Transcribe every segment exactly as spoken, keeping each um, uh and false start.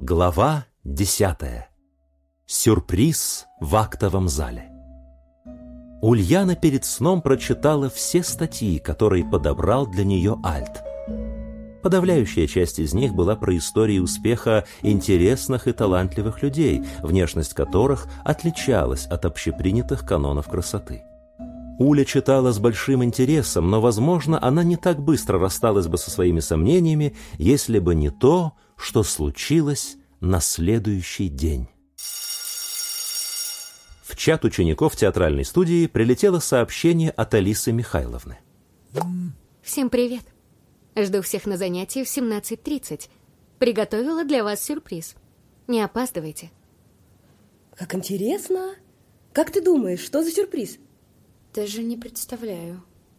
Глава десятая. Сюрприз в актовом зале. Ульяна перед сном прочитала все статьи, которые подобрал для нее Альт. Подавляющая часть из них была про истории успеха интересных и талантливых людей, внешность которых отличалась от общепринятых канонов красоты. Уля читала с большим интересом, но, возможно, она не так быстро рассталась бы со своими сомнениями, если бы не то, что случилось на следующий день. В чат учеников театральной студии прилетело сообщение от Алисы Михайловны. Всем привет. Жду всех на занятии в семнадцать тридцать. Приготовила для вас сюрприз. Не опаздывайте. Как интересно. Как ты думаешь, что за сюрприз? Даже не представляю.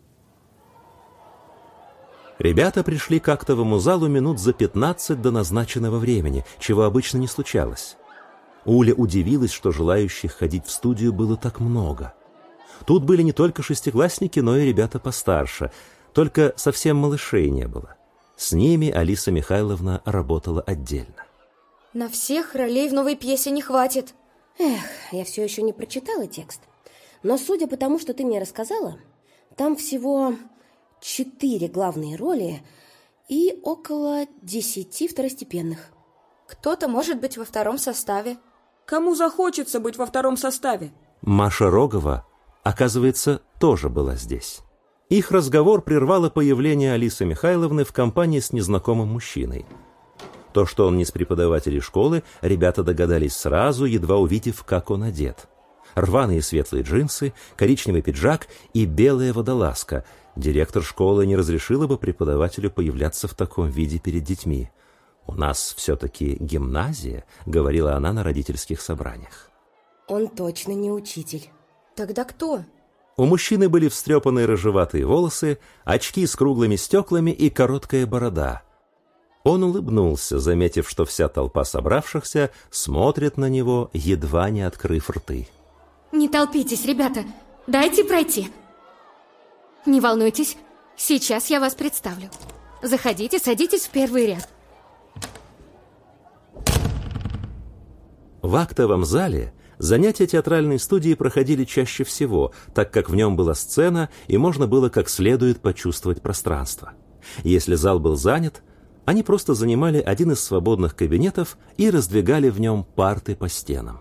Ребята пришли к актовому залу минут за пятнадцать до назначенного времени, чего обычно не случалось. Уля удивилась, что желающих ходить в студию было так много. Тут были не только шестиклассники, но и ребята постарше, только совсем малышей не было. С ними Алиса Михайловна работала отдельно. На всех ролей в новой пьесе не хватит. Эх, я все еще не прочитала текст. Но судя по тому, что ты мне рассказала, там всего четыре главные роли и около десяти второстепенных. Кто-то может быть во втором составе. Кому захочется быть во втором составе? Маша Рогова, оказывается, тоже была здесь. Их разговор прервало появление Алисы Михайловны в компании с незнакомым мужчиной. То, что он не с преподавателей школы, ребята догадались сразу, едва увидев, как он одет. Рваные светлые джинсы, коричневый пиджак и белая водолазка. Директор школы не разрешила бы преподавателю появляться в таком виде перед детьми. «У нас все-таки гимназия», — говорила она на родительских собраниях. Он точно не учитель. Тогда кто? У мужчины были встрепанные рыжеватые волосы, очки с круглыми стеклами и короткая борода. Он улыбнулся, заметив, что вся толпа собравшихся смотрит на него, едва не открыв рты. Не толпитесь, ребята, дайте пройти. Не волнуйтесь, сейчас я вас представлю. Заходите, садитесь в первый ряд. В актовом зале занятия театральной студии проходили чаще всего, так как в нем была сцена и можно было как следует почувствовать пространство. Если зал был занят, они просто занимали один из свободных кабинетов и раздвигали в нем парты по стенам.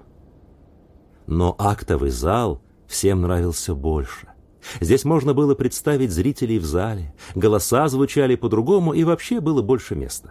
Но актовый зал всем нравился больше. Здесь можно было представить зрителей в зале, голоса звучали по-другому и вообще было больше места.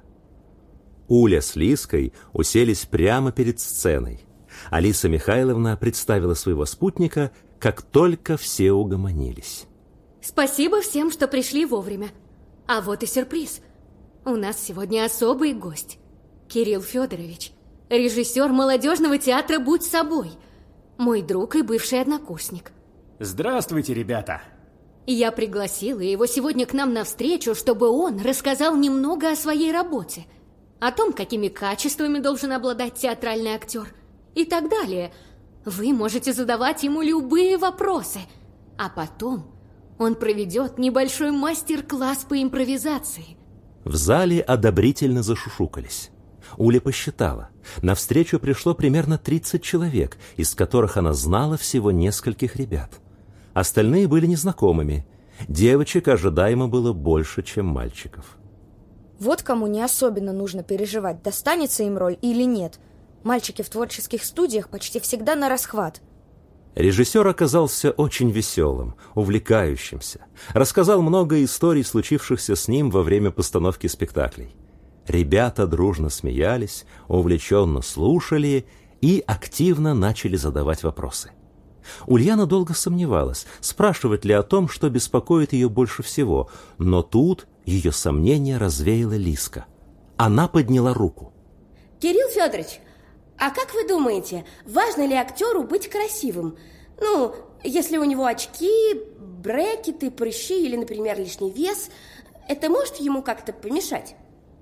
Уля с Лиской уселись прямо перед сценой. Алиса Михайловна представила своего спутника, как только все угомонились. Спасибо всем, что пришли вовремя. А вот и сюрприз. У нас сегодня особый гость. Кирилл Федорович, режиссер молодежного театра «Будь собой». Мой друг и бывший однокурсник. Здравствуйте, ребята. Я пригласила его сегодня к нам на встречу, чтобы он рассказал немного о своей работе. О том, какими качествами должен обладать театральный актер. И так далее. Вы можете задавать ему любые вопросы. А потом он проведет небольшой мастер-класс по импровизации. В зале одобрительно зашушукались. Уля посчитала. На встречу пришло примерно тридцать человек, из которых она знала всего нескольких ребят. Остальные были незнакомыми. Девочек ожидаемо было больше, чем мальчиков. Вот кому не особенно нужно переживать, достанется им роль или нет. Мальчики в творческих студиях почти всегда на расхват. Режиссер оказался очень веселым, увлекающимся. Рассказал много историй, случившихся с ним во время постановки спектаклей. Ребята дружно смеялись, увлеченно слушали и активно начали задавать вопросы. Ульяна долго сомневалась, спрашивать ли о том, что беспокоит ее больше всего, но тут ее сомнения развеяла Лиска. Она подняла руку. Кирилл Федорович, а как вы думаете, важно ли актеру быть красивым? Ну, если у него очки, брекеты, прыщи или, например, лишний вес, это может ему как-то помешать?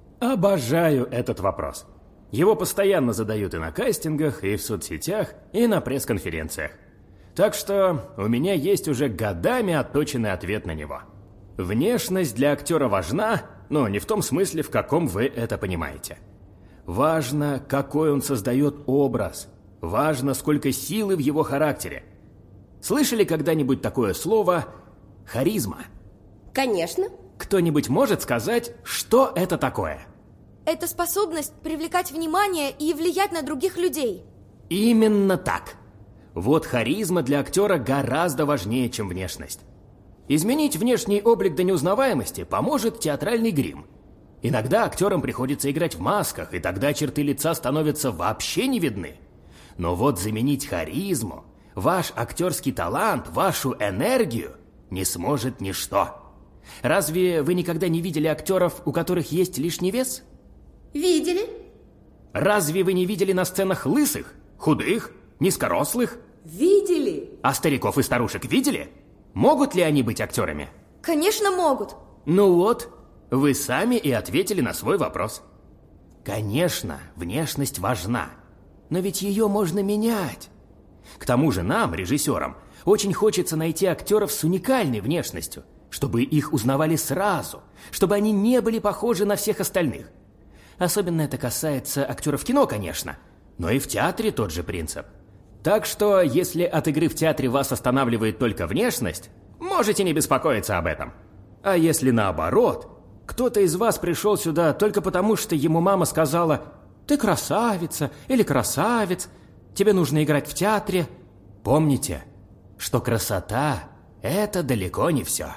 Обожаю этот вопрос. Его постоянно задают и на кастингах, и в соцсетях, и на пресс-конференциях. Так что у меня есть уже годами отточенный ответ на него. Внешность для актера важна, но не в том смысле, в каком вы это понимаете. Важно, какой он создает образ. Важно, сколько силы в его характере. Слышали когда-нибудь такое слово «харизма»? Конечно. Кто-нибудь может сказать, что это такое? Это способность привлекать внимание и влиять на других людей. Именно так. Вот харизма для актера гораздо важнее, чем внешность. Изменить внешний облик до неузнаваемости поможет театральный грим. Иногда актерам приходится играть в масках, и тогда черты лица становятся вообще не видны. Но вот заменить харизму, ваш актерский талант, вашу энергию не сможет ничто. Разве вы никогда не видели актеров, у которых есть лишний вес? Видели? Разве вы не видели на сценах лысых, худых, низкорослых? Видели? А стариков и старушек видели? Могут ли они быть актерами? Конечно, могут. Ну вот, вы сами и ответили на свой вопрос. Конечно, внешность важна, но ведь ее можно менять. К тому же нам, режиссерам, очень хочется найти актеров с уникальной внешностью, чтобы их узнавали сразу, чтобы они не были похожи на всех остальных. Особенно это касается актеров кино, конечно, но и в театре тот же принцип. Так что, если от игры в театре вас останавливает только внешность, можете не беспокоиться об этом. А если наоборот, кто-то из вас пришел сюда только потому, что ему мама сказала: «Ты красавица» или «красавец», «Тебе нужно играть в театре», помните, что красота – это далеко не все.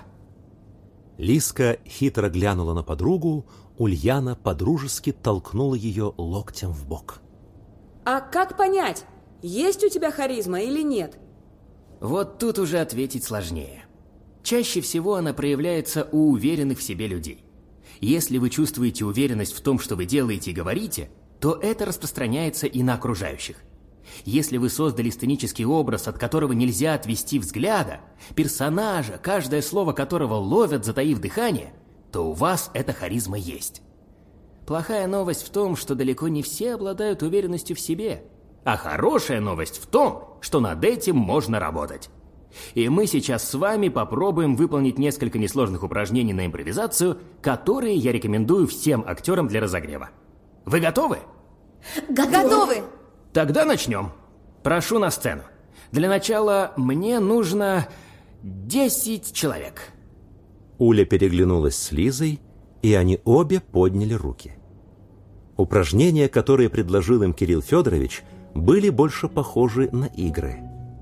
Лиска хитро глянула на подругу, Ульяна подружески толкнула ее локтем в бок. А как понять, есть у тебя харизма или нет? Вот тут уже ответить сложнее. Чаще всего она проявляется у уверенных в себе людей. Если вы чувствуете уверенность в том, что вы делаете и говорите, то это распространяется и на окружающих. Если вы создали сценический образ, от которого нельзя отвести взгляда, персонажа, каждое слово которого ловят, затаив дыхание, то у вас эта харизма есть. Плохая новость в том, что далеко не все обладают уверенностью в себе. А хорошая новость в том, что над этим можно работать. И мы сейчас с вами попробуем выполнить несколько несложных упражнений на импровизацию, которые я рекомендую всем актерам для разогрева. Вы готовы? Готовы! Тогда начнем. Прошу на сцену. Для начала мне нужно десять человек. Уля переглянулась с Лизой, и они обе подняли руки. Упражнения, которые предложил им Кирилл Федорович, были больше похожи на игры.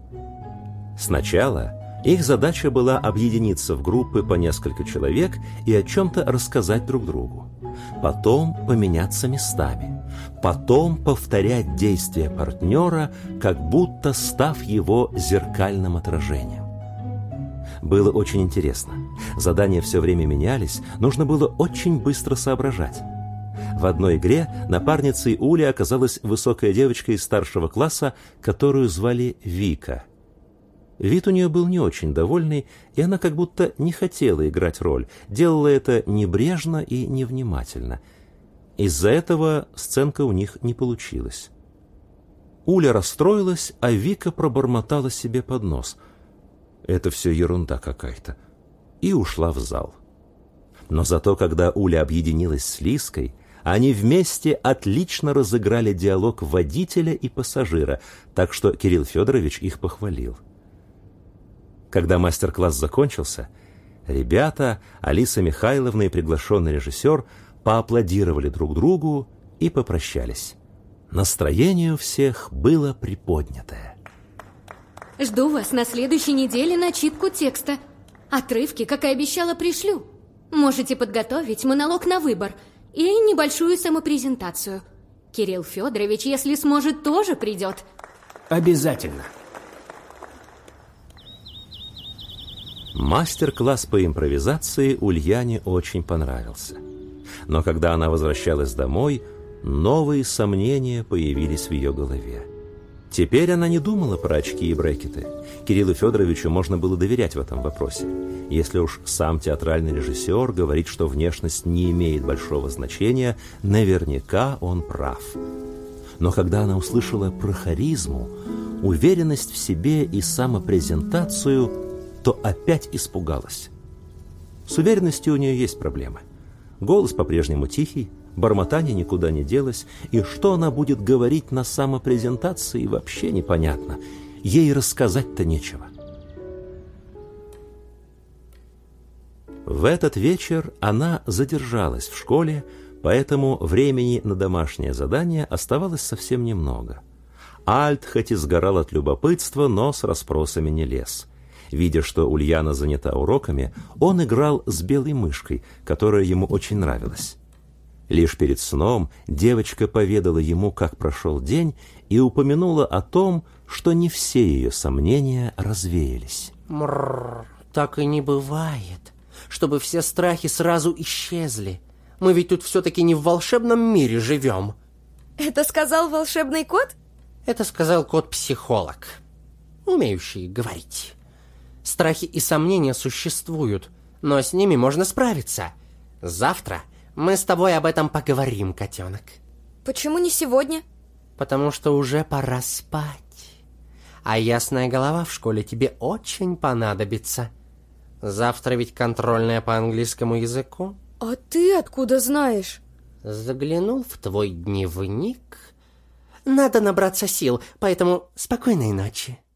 Сначала их задача была объединиться в группы по несколько человек и о чем-то рассказать друг другу. Потом поменяться местами. Потом повторять действия партнера, как будто став его зеркальным отражением. Было очень интересно. Задания все время менялись, нужно было очень быстро соображать. В одной игре напарницей Ули оказалась высокая девочка из старшего класса, которую звали Вика. Вид у нее был не очень довольный, и она как будто не хотела играть роль, делала это небрежно и невнимательно. Из-за этого сценка у них не получилась. Уля расстроилась, а Вика пробормотала себе под нос: «Это все ерунда какая-то», и ушла в зал. Но зато, когда Уля объединилась с Лиской, они вместе отлично разыграли диалог водителя и пассажира, так что Кирилл Федорович их похвалил. Когда мастер-класс закончился, ребята, Алиса Михайловна и приглашенный режиссер поаплодировали друг другу и попрощались. Настроение у всех было приподнятое. Жду вас на следующей неделе на читку текста. Отрывки, как и обещала, пришлю. Можете подготовить монолог на выбор и небольшую самопрезентацию. Кирилл Федорович, если сможет, тоже придет. Обязательно. Мастер-класс по импровизации Ульяне очень понравился. Но когда она возвращалась домой, новые сомнения появились в ее голове. Теперь она не думала про очки и брекеты. Кириллу Федоровичу можно было доверять в этом вопросе. Если уж сам театральный режиссер говорит, что внешность не имеет большого значения, наверняка он прав. Но когда она услышала про харизму, уверенность в себе и самопрезентацию, то опять испугалась. С уверенностью у нее есть проблемы. Голос по-прежнему тихий, Бормотание никуда не делось, и что она будет говорить на самопрезентации, вообще непонятно. Ей рассказать-то нечего. В этот вечер она задержалась в школе, поэтому времени на домашнее задание оставалось совсем немного. Альт хоть и сгорал от любопытства, но с расспросами не лез. Видя, что Ульяна занята уроками, он играл с белой мышкой, которая ему очень нравилась. Лишь перед сном девочка поведала ему, как прошел день, и упомянула о том, что не все ее сомнения развеялись. Мрррр, так и не бывает, чтобы все страхи сразу исчезли. Мы ведь тут все-таки не в волшебном мире живем. Это сказал волшебный кот? Это сказал кот-психолог, умеющий говорить. Страхи и сомнения существуют, но с ними можно справиться. Завтра мы с тобой об этом поговорим, котенок. Почему не сегодня? Потому что уже пора спать. А ясная голова в школе тебе очень понадобится. Завтра ведь контрольная по английскому языку. А ты откуда знаешь? Заглянул в твой дневник. Надо набраться сил, поэтому спокойной ночи.